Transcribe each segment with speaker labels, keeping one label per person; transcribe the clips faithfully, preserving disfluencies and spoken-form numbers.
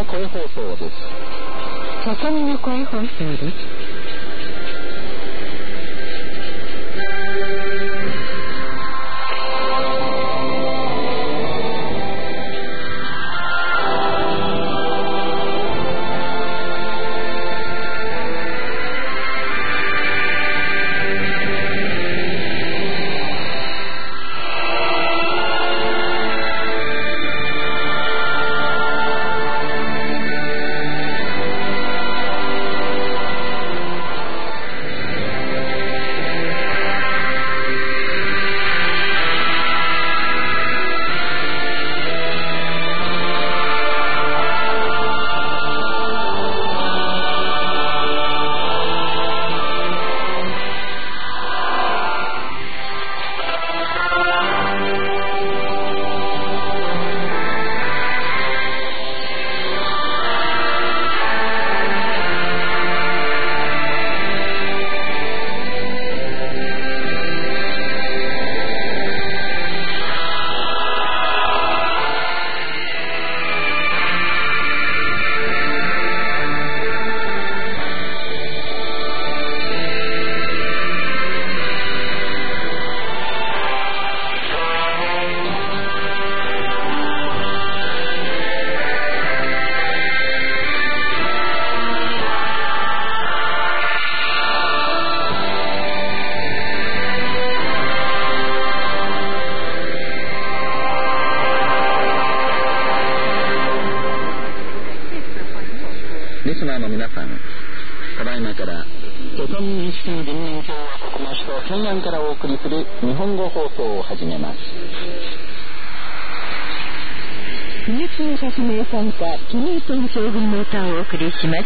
Speaker 1: の声放送です。
Speaker 2: 細身の声放送です。
Speaker 1: リスナーの皆さん、ただいまから朝鮮民主主義人民共和国の首都平壌からお送りする日本語放送を始めます。
Speaker 2: 不滅の革命参加金日成将軍の歌をお送りします。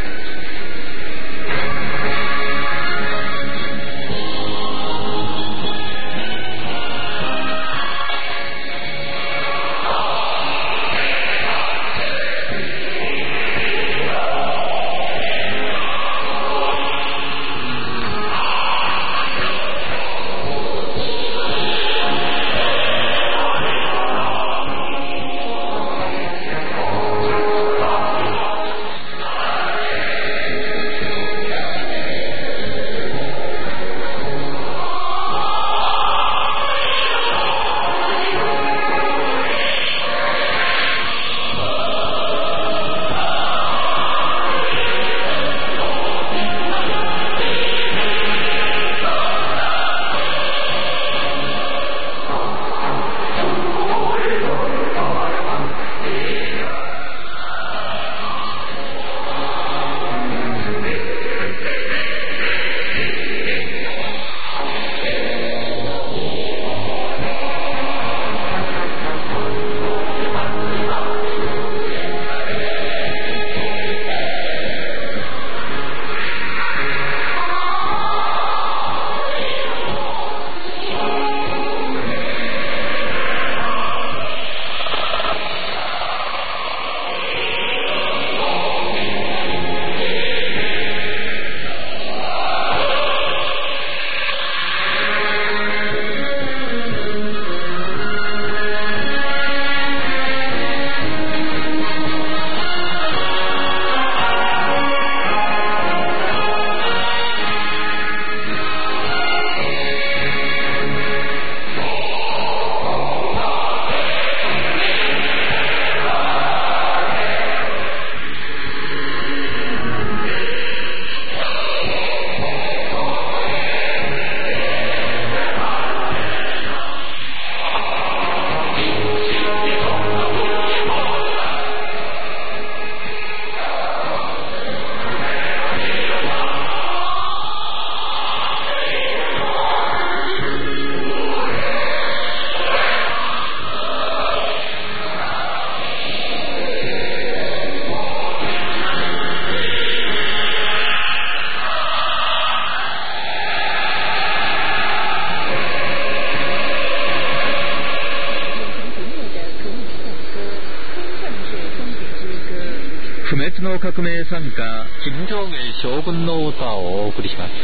Speaker 1: 不滅の革命参加金正恩将軍の歌をお送りします。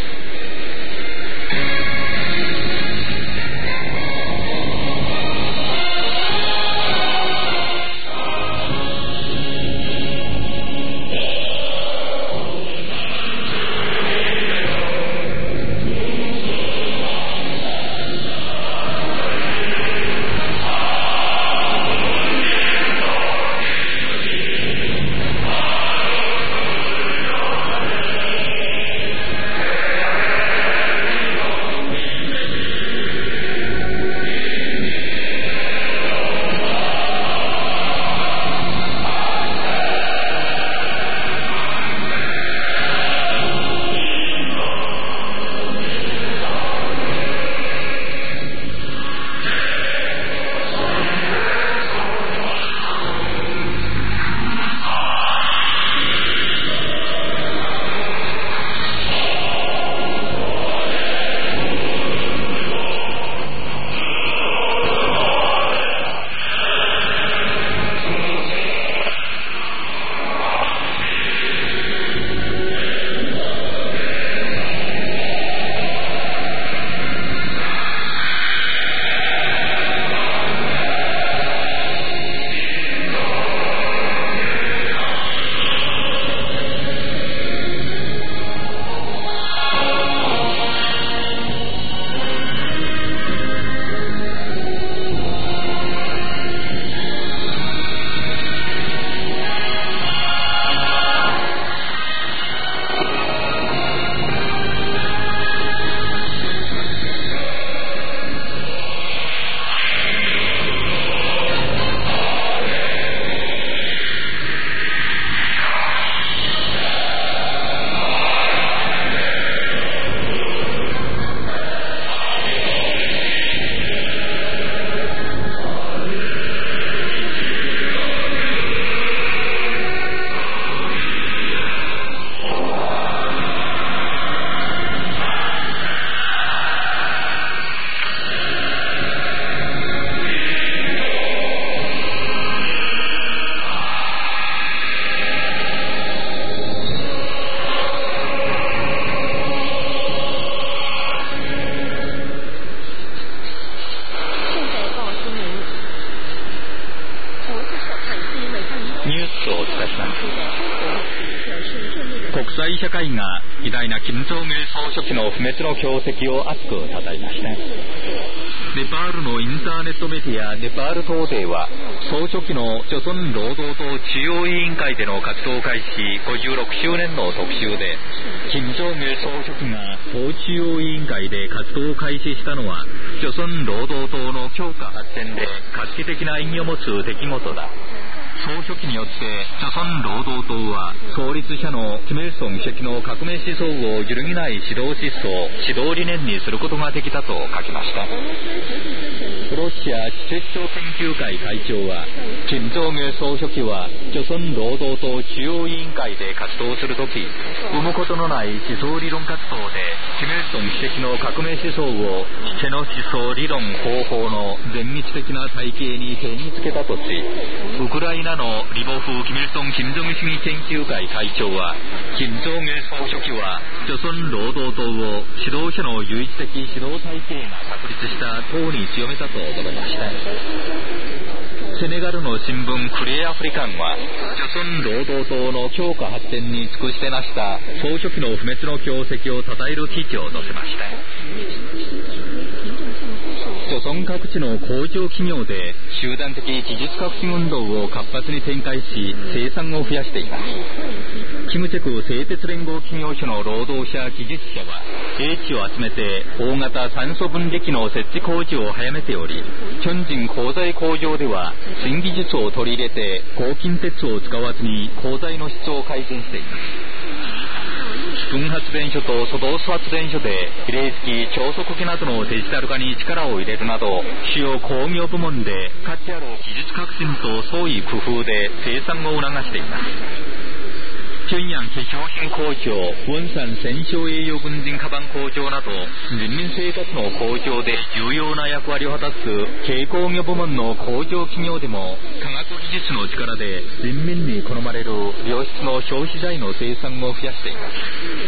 Speaker 1: 社会が偉大な金正義総書記の不滅の業績を熱く称えました。ネパールのインターネットメディアネパール東デーは、総書記の朝鮮労働党中央委員会での活動開始ごじゅうろくしゅうねんの特集で、金正義総書記が党中央委員会で活動を開始したのは、朝鮮労働党の強化発展で画期的な意義を持つ出来事だ。総書記によって朝鮮労働党は創立者のキム・イルソン主席の革命思想を揺るぎない指導思想、指導理念にすることができたと書きました。ロシア地質庁研究会会長は、金正義総書記は朝鮮労働党中央委員会で活動するとき、生むことのない思想理論活動でキム・イルソン主席の革命思想をチェの思想理論方法の全密的な体系に定義づけたとし、ウクライナのリボフ・キム・イルソン・金正義主義研究会会長は、金正義総書記は朝鮮労働党を指導者の唯一的指導体系が確立した党に強めたと述べました。セネガルの新聞クレアフリカンは、朝鮮労働党の強化発展に尽くして成した総書記の不滅の業績を称える記事を載せました。朝鮮各地の工場企業で集団的技術革新運動を活発に展開し、生産を増やしています。キムチェク製鉄連合企業所の労働者技術者は、英知を集めて大型酸素分離機の設置工事を早めており、チョンジン鋼材工場では新技術を取り入れて合金鉄を使わずに鋼材の質を改善しています。分発電所と素動作発電所で比例付き超速機などのデジタル化に力を入れるなど、主要工業部門で価値ある技術革新と創意工夫で生産を促しています。平壌化粧品工場、ウォンサン戦勝栄養軍人カバン工場など、人民生活の向上で重要な役割を果たす軽工業部門の工場企業でも、科学技術の力で人民に好まれる良質の消費財の生産を増やしています。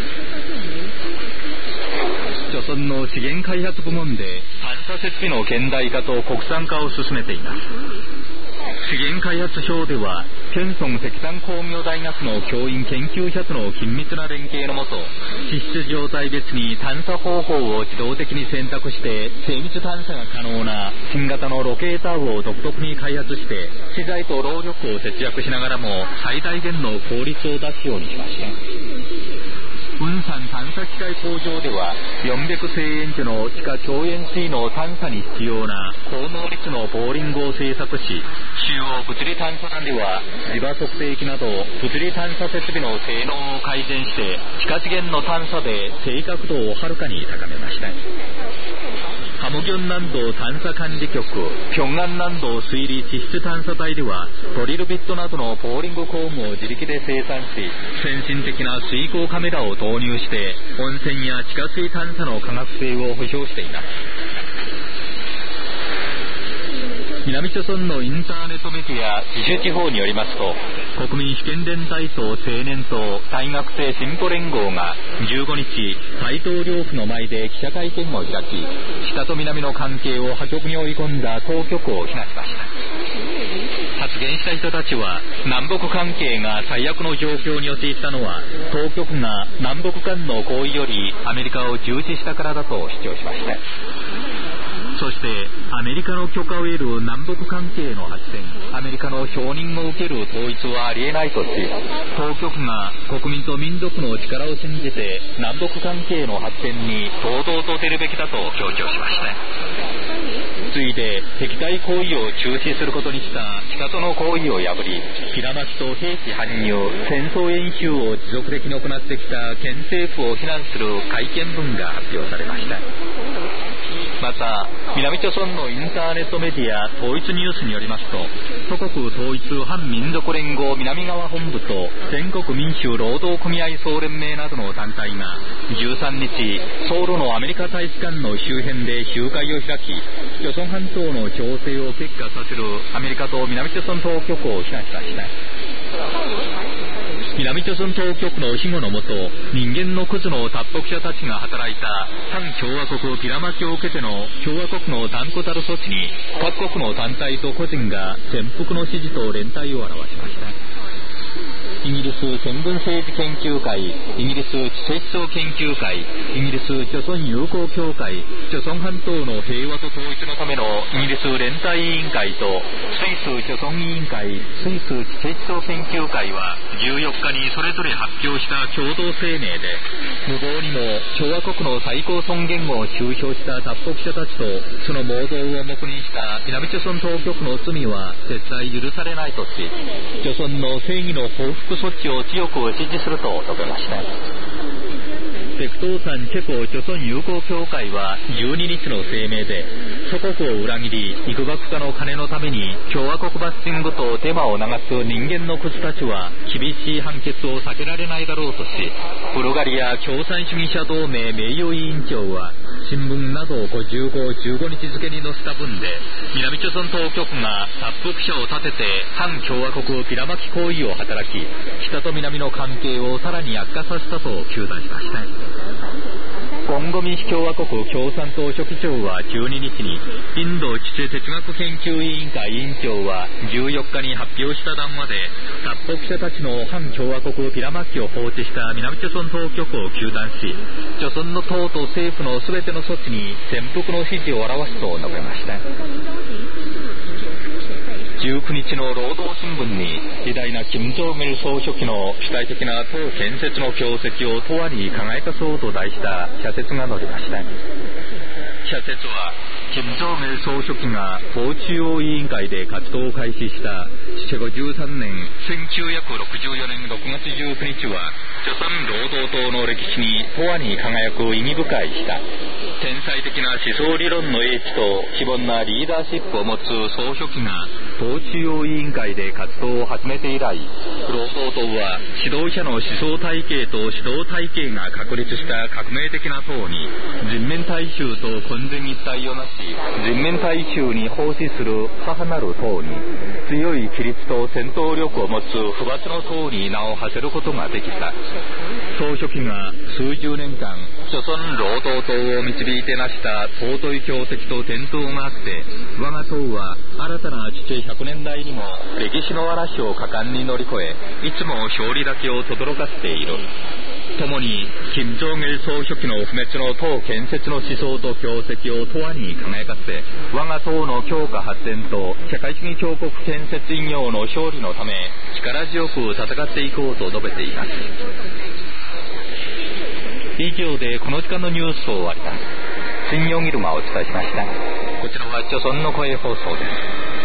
Speaker 1: 朝鮮の資源開発部門で探査設備の現代化と国産化を進めています。資源開発省では、ケンソン石炭工業大学の教員研究者との緊密な連携のもと、地質状態別に探査方法を自動的に選択して精密探査が可能な新型のロケーターを独特に開発して、資材と労力を節約しながらも最大限の効率を出すようにしました。雲山探査機械工場では、よんびゃくせいえん所の地下超塩水の探査に必要な高能率のボーリングを製作し、主要物理探査団では磁場測定器など物理探査設備の性能を改善して、地下資源の探査で正確度をはるかに高めました。ハムギョン南道探査管理局、平安南道水利地質探査隊では、ドリルビットなどのボーリング工具を自力で生産し、先進的な水光カメラを導入して温泉や地下水探査の科学性を保証しています。南朝鮮のインターネットメディア自主地方によりますと、国民主権連帯党青年党大学生進歩連合がじゅうごにち、大統領府の前で記者会見を開き、北と南の関係を破局に追い込んだ当局を非難しました。発言した人たちは、南北関係が最悪の状況に陥ったのは、当局が南北間の合意よりアメリカを重視したからだと主張しました。そしてアメリカの許可を得る南北関係の発展、アメリカの承認を受ける統一はありえないとし、当局が国民と民族の力を信じて南北関係の発展に堂々と出るべきだと強調しました。次いで敵対行為を中止することにした北との合意を破り、平町と兵器搬入、戦争演習を持続的に行ってきた県政府を非難する会見文が発表されました。また、南朝鮮のインターネットメディア統一ニュースによりますと、祖国統一反民族連合南側本部と全国民主労働組合総連盟などの団体がじゅうさんにち、ソウルのアメリカ大使館の周辺で集会を開き、朝鮮半島の情勢を激化させるアメリカと南朝鮮当局を非難しました。南朝鮮当局の庇護のもと、人間のクズの脱北者たちが働いた反共和国ギラマキを受けての共和国の断固たる措置に、各国の団体と個人が全幅の支持と連帯を表しました。 イギリス戦軍政治研究会、イギリス知性思想研究会、イギリス朝鮮友好協会、朝鮮半島の平和と統一のためのイギリス連帯委員会とスイス朝鮮委員会、スイス知性思想研究会はじゅうよっかにそれぞれ発表した共同声明で、無謀にも共和国の最高尊厳を中傷した脱北者たちとその暴動を黙認した南朝鮮当局の罪は絶対許されないとし、朝鮮の正義の報復措置を強く支持すると述べました。ペクトーサンチェコ朝鮮友好協会はじゅうににちの声明で、祖国を裏切り幾学家の金のために共和国バッシングとデマを流す人間のクズたちは厳しい判決を避けられないだろうとし、ブルガリア共産主義者同盟名誉委員長は新聞などごじゅうご、じゅうごにち付に載せた文で、南朝鮮当局が脱北者を立てて反共和国ピラマキ行為を働き、北と南の関係をさらに悪化させたと糾弾しました。コンゴ民主共和国共産党書記長はじゅうににちに、インド地政哲学研究委員会委員長はじゅうよっかに発表した談話で、脱北者たちの反共和国ピラマキを放置した南朝鮮当局を糾弾し、朝鮮の党と政府のすべての措置に潜伏の支持を表すと述べました。じゅうくにちの労働新聞に、偉大な金正日総書記の主体的な党建設の業績を永遠に輝かそうと題した社説が載りました。社説は、金正日総書記が党中央委員会で活動を開始したしごじゅうさんねんせんきゅうひゃくろくじゅうよねんろくがつじゅうくにちは、朝鮮労働党の歴史に永遠に輝く意義深い日だ。天才的な思想理論の英知と非凡なリーダーシップを持つ総書記が党中央委員会で活動を始めて以来、労働党は指導者の思想体系と指導体系が確立した革命的な党に、人民大衆と混然一体をなし、人民大衆に奉仕する母なる党に、強い規律と戦闘力を持つ不罰の党に名を馳せることができた。総書記が数十年間朝鮮労働党を導いて成した尊い業績と伝統があって、我が党は新たな父ひゃくねん代にも歴史の嵐を果敢に乗り越え、いつも勝利だけを轟かせている。共に金正日総書記の不滅の党建設の思想と業績を永遠に輝かせ、我が党の強化発展と社会主義強国建設事業の勝利のため力強く戦っていこうと述べています。以上でこの時間のニュースを終わります。新ヨギルがお伝えしました。こちらは朝鮮の声放送です。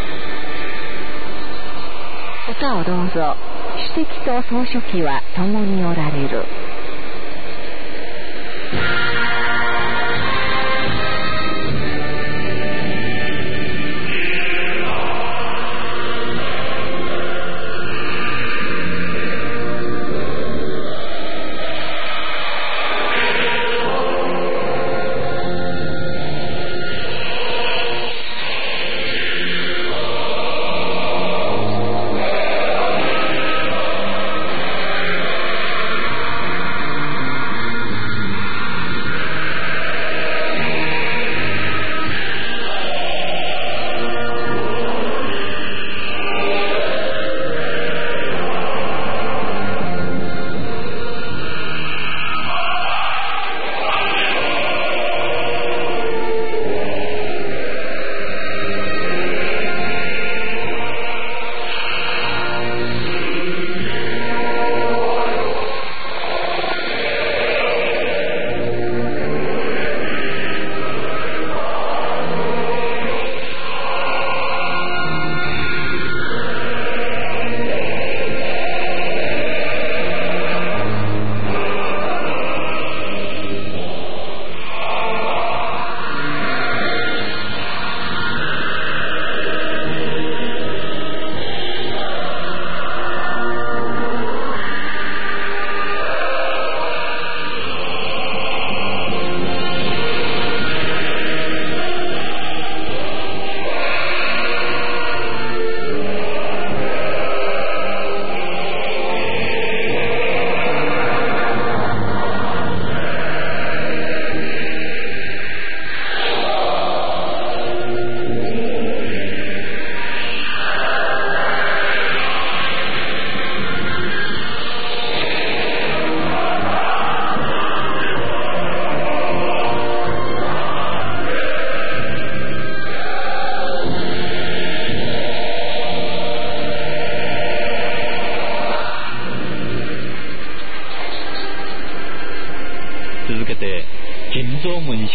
Speaker 2: 歌をどうぞ。主席と総書記は共におられる。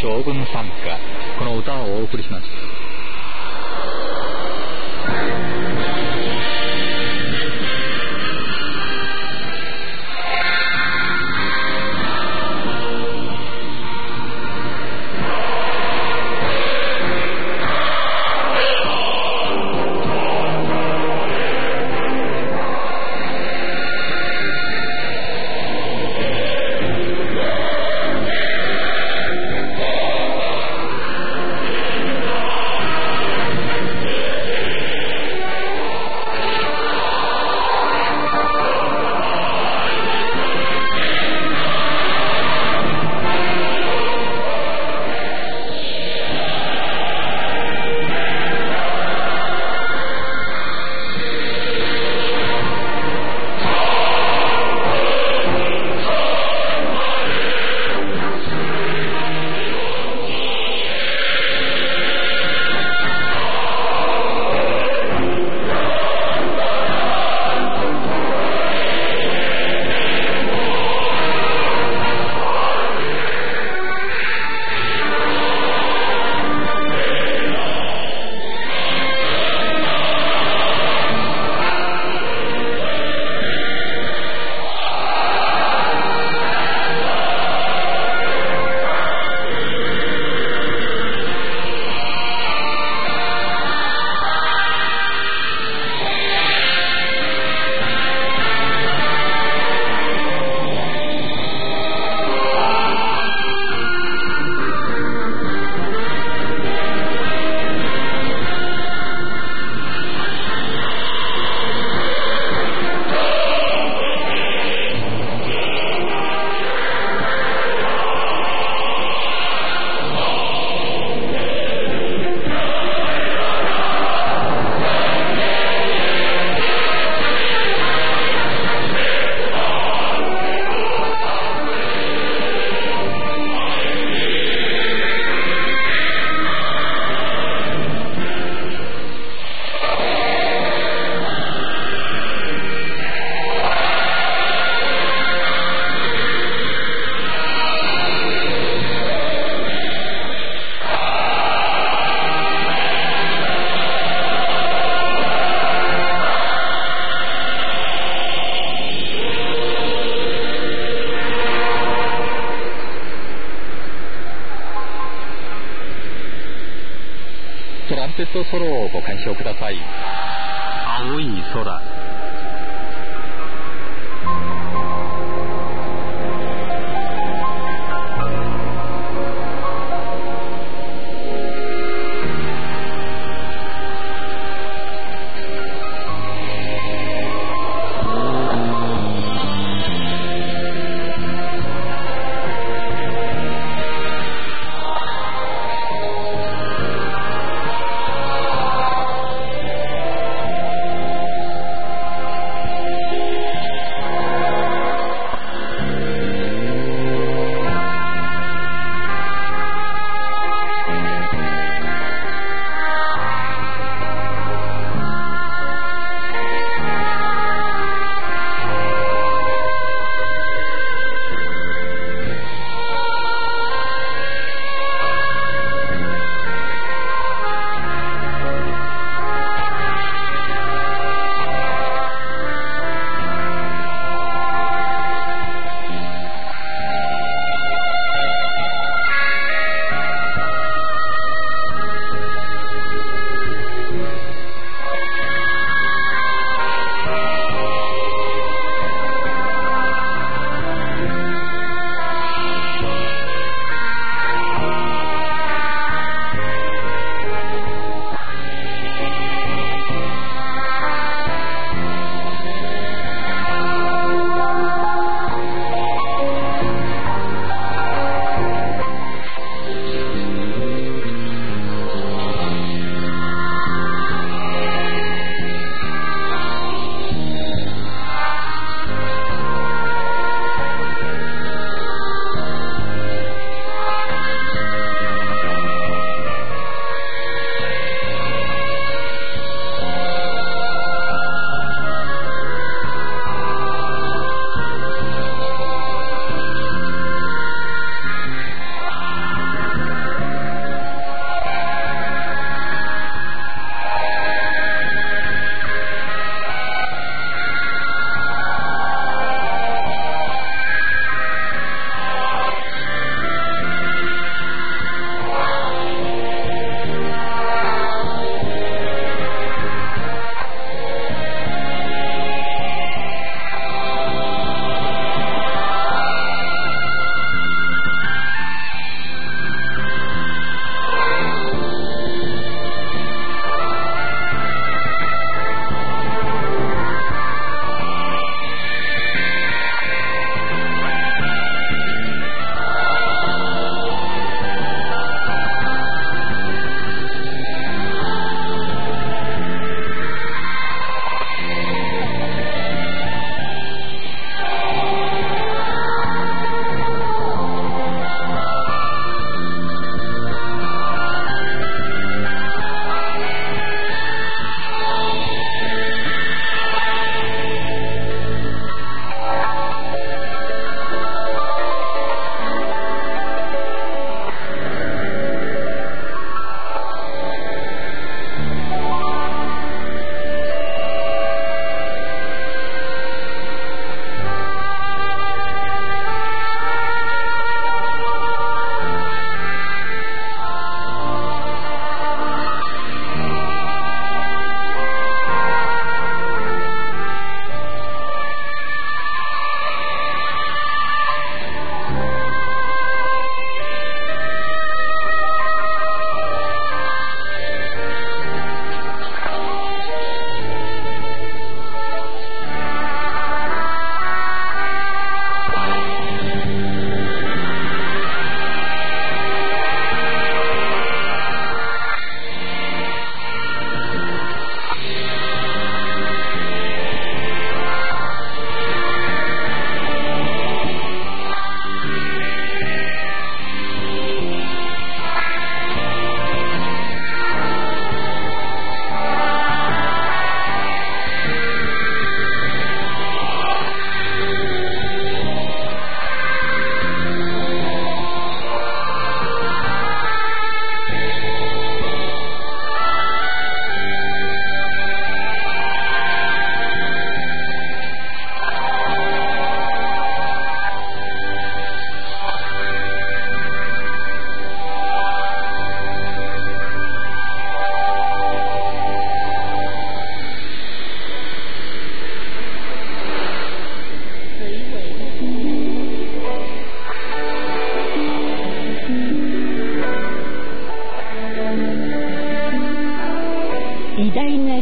Speaker 1: 将軍賛歌、この歌をお送りします。トランペットソロをご鑑賞ください。青い空。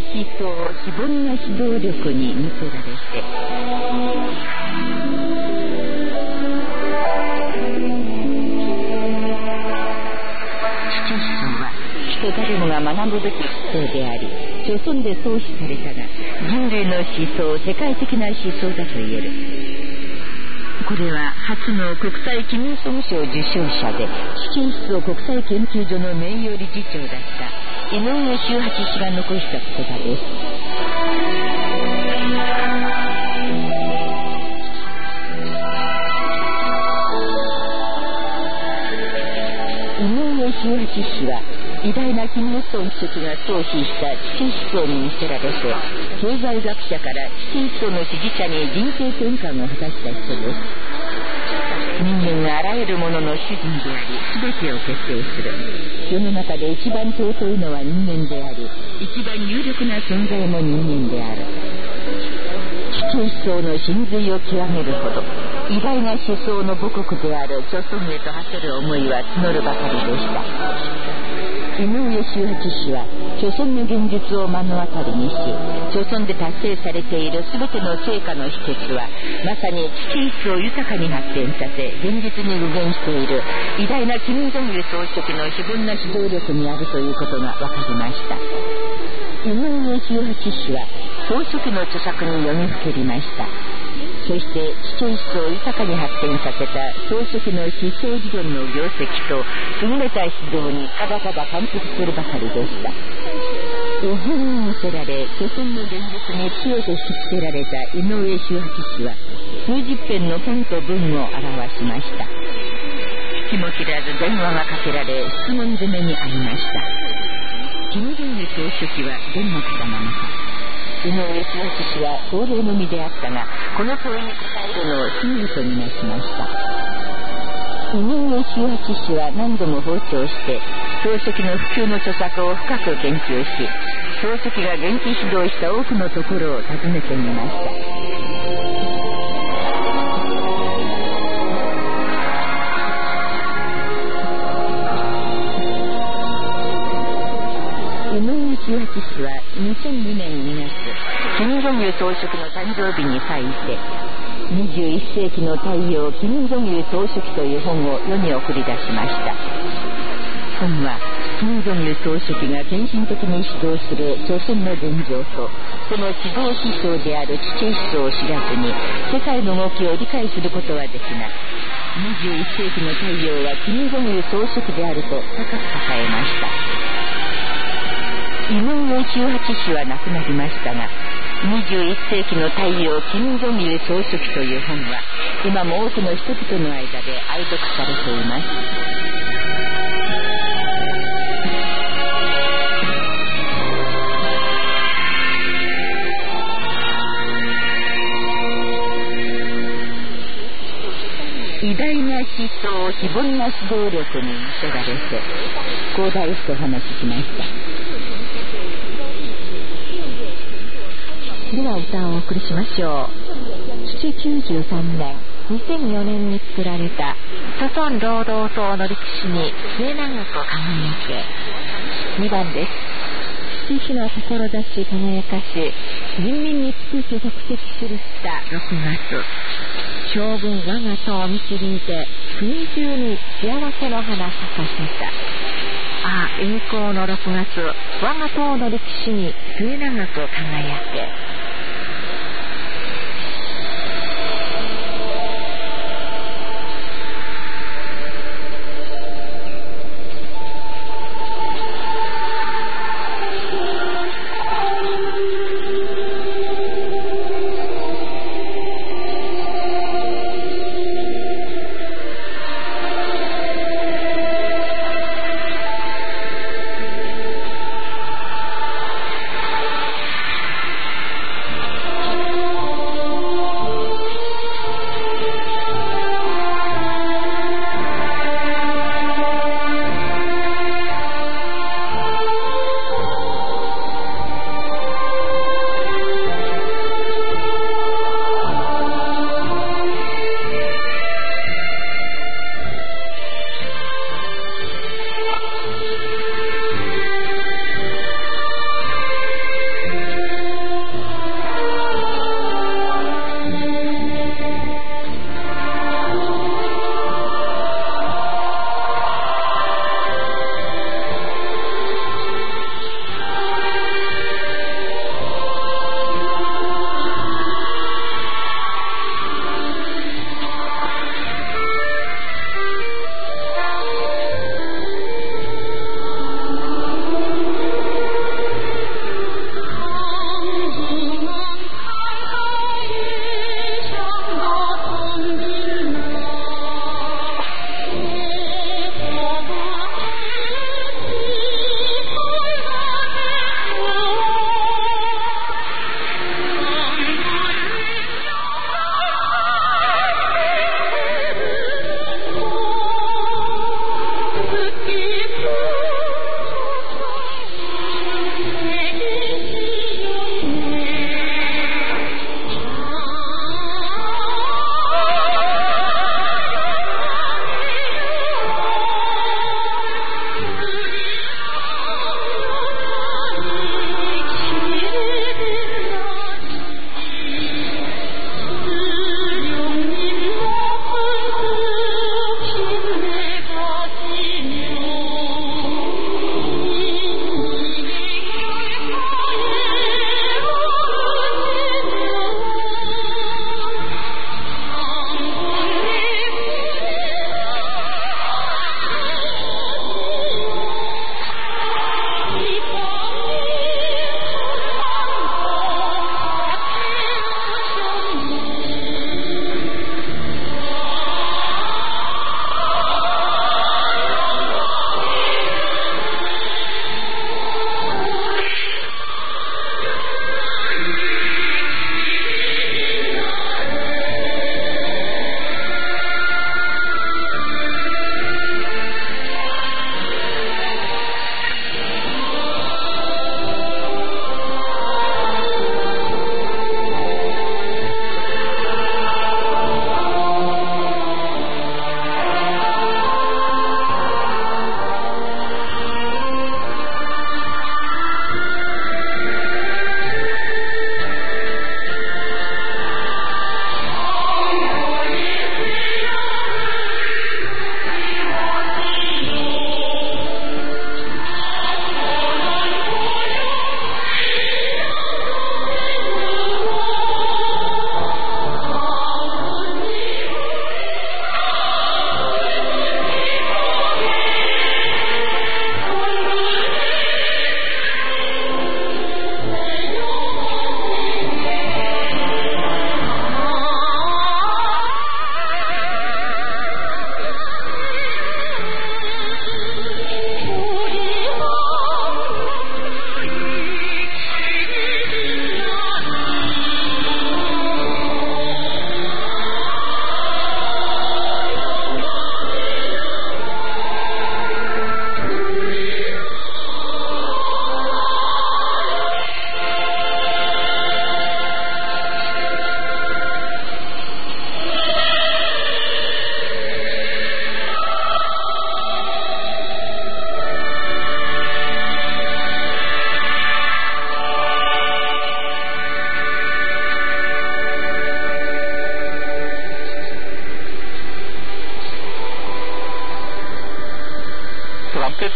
Speaker 2: 思想、非凡な指導力に見せられて、父思想は人誰もが学ぶべき思想であり、著村で創始されたが、人類の思想、世界的な思想だと言える。これは初の国際キム・イルソン賞受賞者で、父思想国際研究所の名誉理事長だった井上修八氏が残した言葉です。井上修八氏は偉大なキム・イルソン主席が創始した父思想に魅せられて、経済学者から父思想の支持者に人生転換を果たした人です。人間があらゆるものの主人であり、全てを決定する。世の中で一番尊いのは人間であり、一番有力な存在も人間である。父思想の真髄を極めるほど、偉大な思想の母国である著村へと馳せる思いは募るばかりでした。井上修八氏は著村の現実を目の当たりにし、著村で達成されている全ての成果の秘訣は、まさに父思想を豊かに発展させ、現実に具現している偉大な金正日総書記の非凡な指導力にあるということが分かりました。井上修八氏は総書記の著作に読みふけりました。そして父思想を豊かに発展させた総書記の思想理論の業績と優れた指導にただただ感服するばかりでした。絵本に見せられ、著村の現実に強く引き付けられた井上修八氏は数十編の本と文を表しました。気も切らず電話がかけられ、質問攻めにありました。金正日総書記はどんな方なのか。井上修八氏は高齢の身であったが、この問いに答えるのを信じとみなしました。井上修八氏は何度も訪朝して、総書記の普及の著作を深く研究し、総書記が元気指導した多くのところを訪ねてみました。井上修八氏はにせんにねんにがつ、金正日総書記の誕生日に際して、にじゅういっせいきの太陽金正日総書記という本を世に送り出しました。本は金正日総書記が献身的に指導する著村の現状と、その指導思想である父思想を知らずに世界の動きを理解することはできない。にじゅういっせいきの太陽は金正日総書記であると高く称えました。井上修八氏は亡くなりましたが、にじゅういっせいきの太陽金正日総書記という本は今も多くの人々の間で愛読されています。偉大な思想、非凡な指導力に魅せられて、広大とお話ししました。では歌をお送りしましょう。父きゅうじゅうさんねん、にせんよねんに作られた著村労働党の歴史に末永く輝け。にばんです。父氏の志輝かし、人民に尽くす足跡記したろくがつ、将軍我が党を導いて国中に幸せの花咲かせた。ああ、栄光のろくがつ、我が党の歴史に末永く輝け。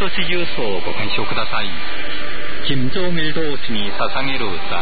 Speaker 1: 都市重奏をご鑑賞ください。金正日同士に捧げる歌。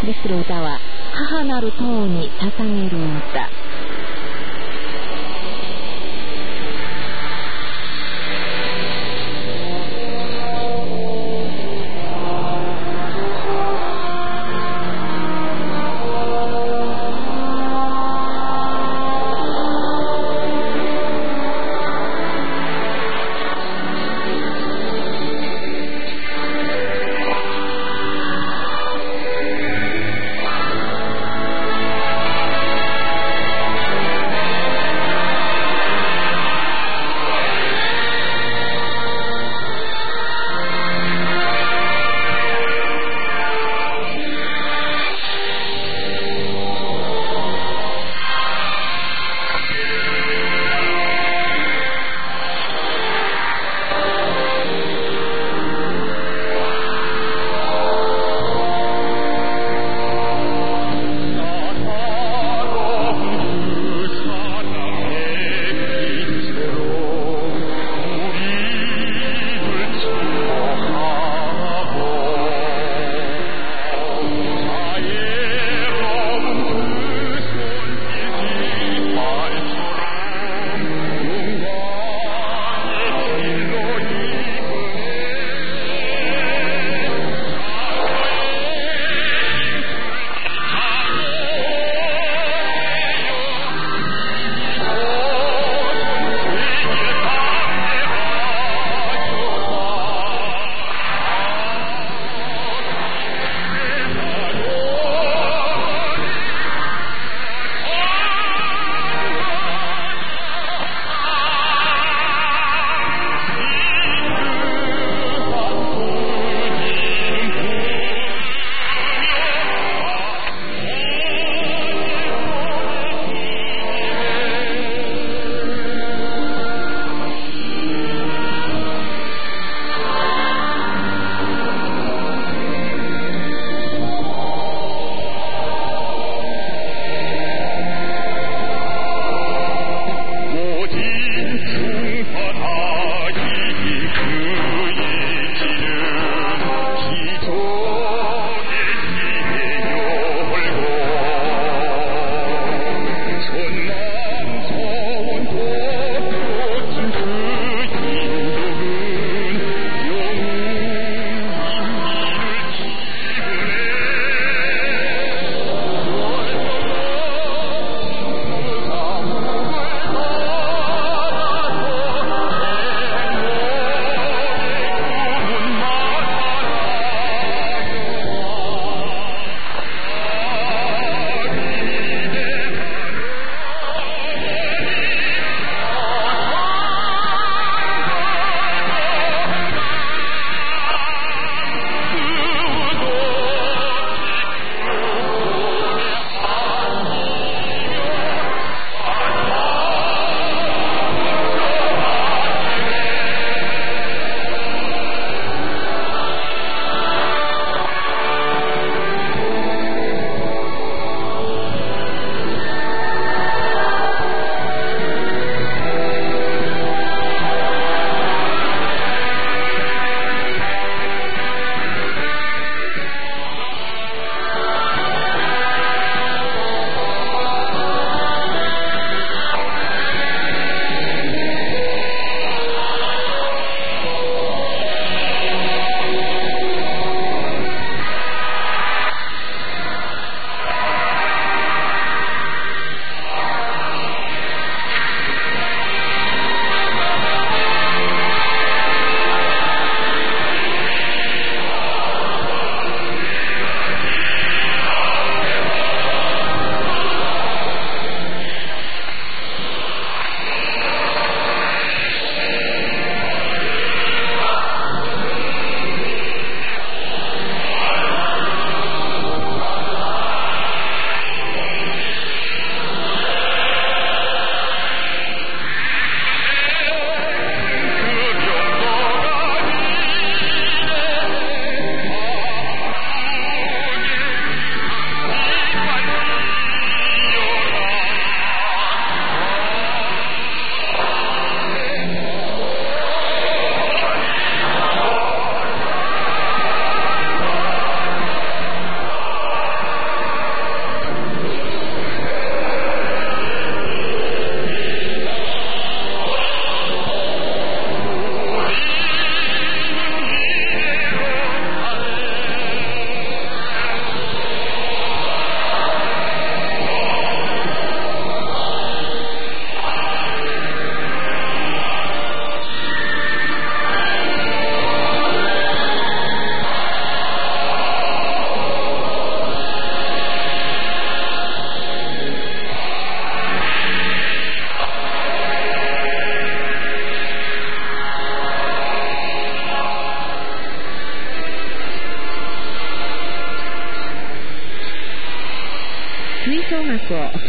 Speaker 2: 送りする歌は母なる塔に捧げる歌。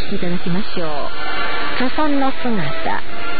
Speaker 2: 聴きいただきましょう。祖孫の姿。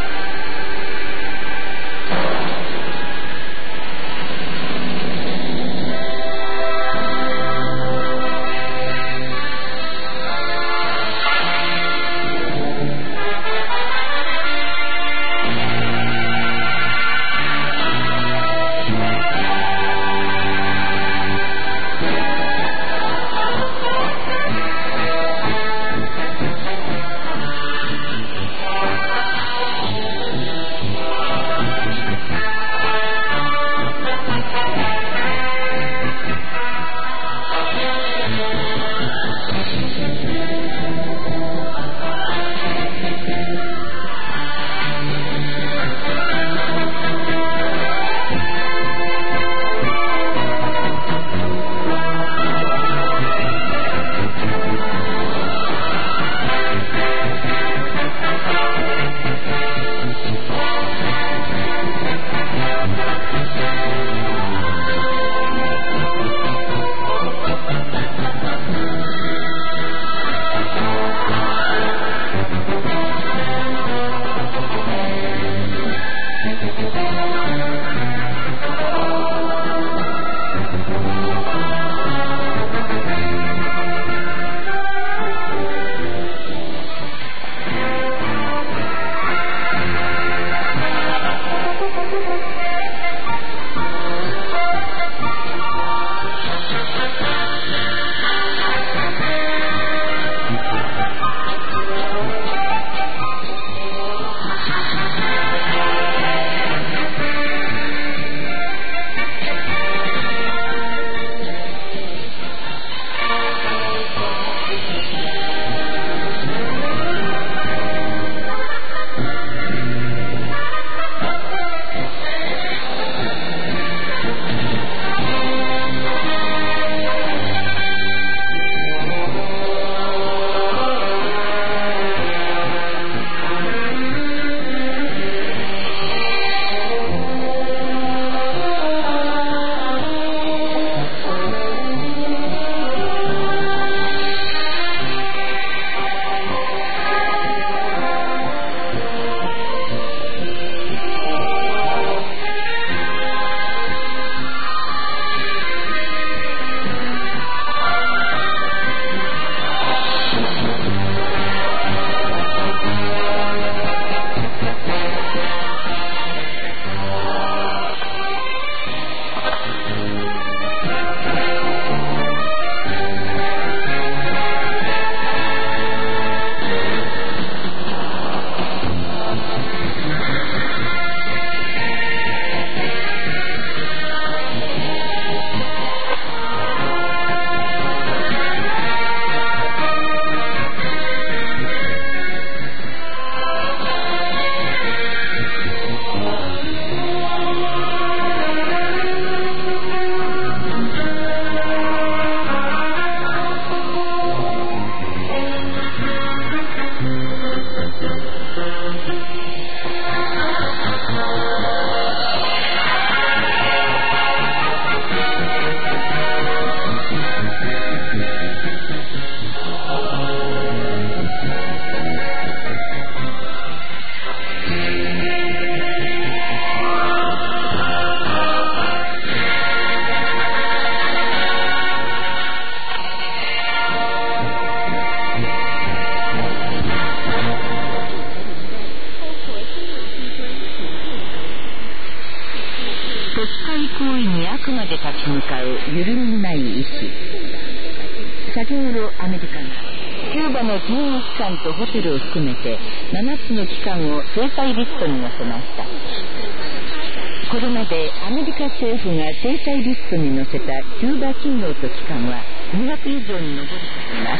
Speaker 2: 向かう揺るぎない意志。先ほどアメリカがキューバの金融機関とホテルを含めてななつの機関を制裁リストに載せました。これまでアメリカ政府が制裁リストに載せたキューバ企業と機関はにひゃく以上に上るといいます。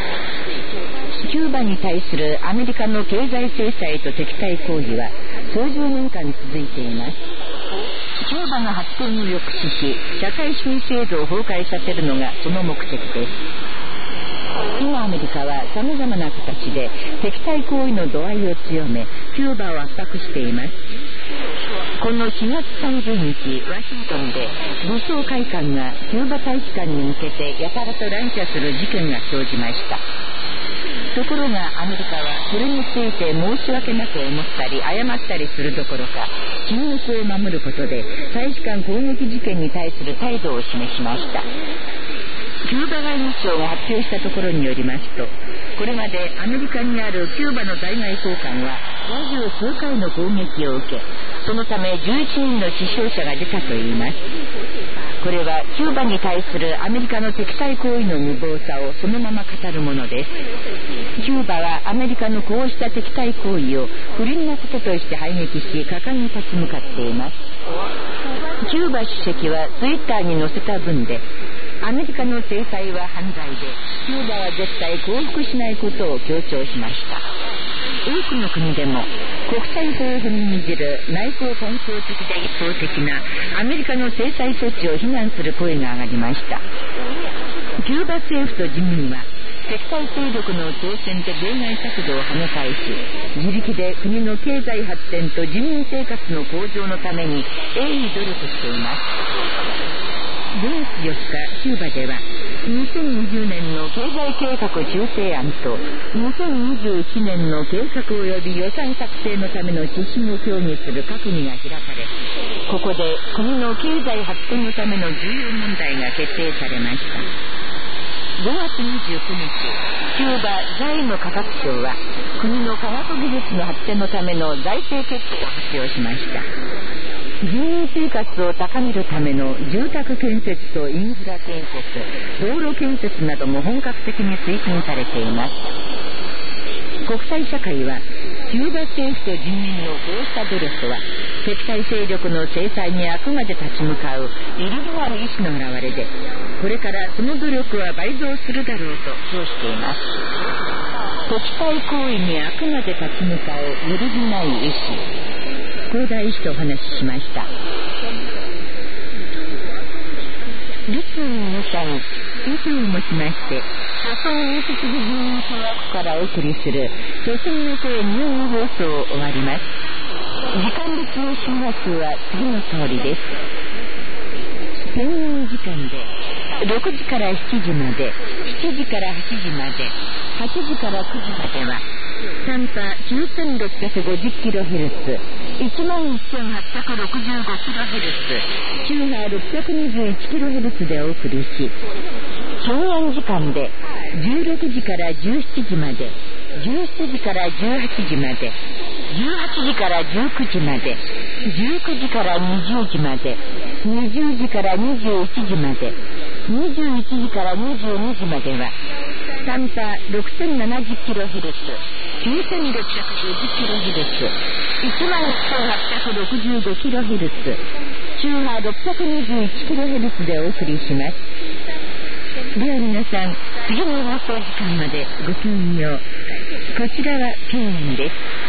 Speaker 2: キューバに対するアメリカの経済制裁と敵対行為は数十年間続いています。キューバの発展を抑止し、社会主義制度を崩壊させるのがその目的です。今アメリカはさまざまな形で敵対行為の度合いを強め、キューバを圧迫しています。このしがつさんじゅうにち、ワシントンで武装会館がキューバ大使館に向けてやたらと乱射する事件が生じました。 ところがアメリカはそれについて申し訳なく思ったり謝ったりするどころか、沈黙を守ることで大使館攻撃事件に対する態度を示しました。キューバ外務省が発表したところによりますと、これまでアメリカにあるキューバの在外公館はごじゅうすうかいの攻撃を受け、そのためじゅういちにんの死傷者が出たといいます。これはキューバに対するアメリカの敵対行為の無謀さをそのまま語るものです。キューバはアメリカのこうした敵対行為を不倫なこととして排撃し、果敢に立ち向かっています。キューバ主席はツイッターに載せた文で、アメリカの制裁は犯罪で、キューバは絶対降伏しないことを強調しました。多くの国でも国際法を踏みにじる内向干渉的で一方的なアメリカの制裁措置を非難する声が上がりました。キューバ政府と人民は敵対勢力の挑戦で妨害策動を跳ね返し、自力で国の経済発展と人民生活の向上のために鋭意努力しています。ごがつよっか、キューバではにせんにじゅうねんの経済計画修正案とにせんにじゅういちねんの計画及び予算作成のための指針を協議する閣議が開かれ、ここで国の経済発展のための重要問題が決定されました。ごがつにじゅうくにち、キューバ財務科学省は国の科学技術の発展のための財政決定を発表しました。住民生活を高めるための住宅建設とインフラ建設、道路建設なども本格的に推進されています。国際社会はキューバ政府と人民のこうした努力は敵対勢力の制裁にあくまで立ち向かう揺るぎない意志の表れで、これからその努力は倍増するだろうと評しています。敵対行為にあくまで立ち向かう揺るぎない意志、高大医師とお話ししました。リスン皆さん、以上をもちまして朝鮮印刷部人民科学からお送りする朝鮮の声ニュー放送を終わります。時間別の周波数は次の通りです。平壌時間でろくじからしちじまで、しちじからはちじまで、はちじからくじまでは短波 きゅうせんろっぴゃくごじゅっキロヘルツ、いちまんせんはっぴゃくろくじゅうごキロヘルツ、周波 ろっぴゃくにじゅういちキロヘルツ でお送りし、平壌時間でじゅうろくじからじゅうしちじまで、じゅうしちじからじゅうはちじまで、じゅうはちじからじゅうくじまで、じゅうくじからにじゅうじまで、にじゅうじからにじゅういちじまで、にじゅういちじからにじゅうにじまでは短波 ろくせんななじゅうキロヘルツ、きゅうせんろっぴゃくごじゅっキロヘルツ、いちまんせんはっぴゃくろくじゅうごキロヘルツ、周波 ろっぴゃくにじゅういちキロヘルツ でお送りします。では皆さん、次の放送時間までごきげんよう。こちらは平壌です。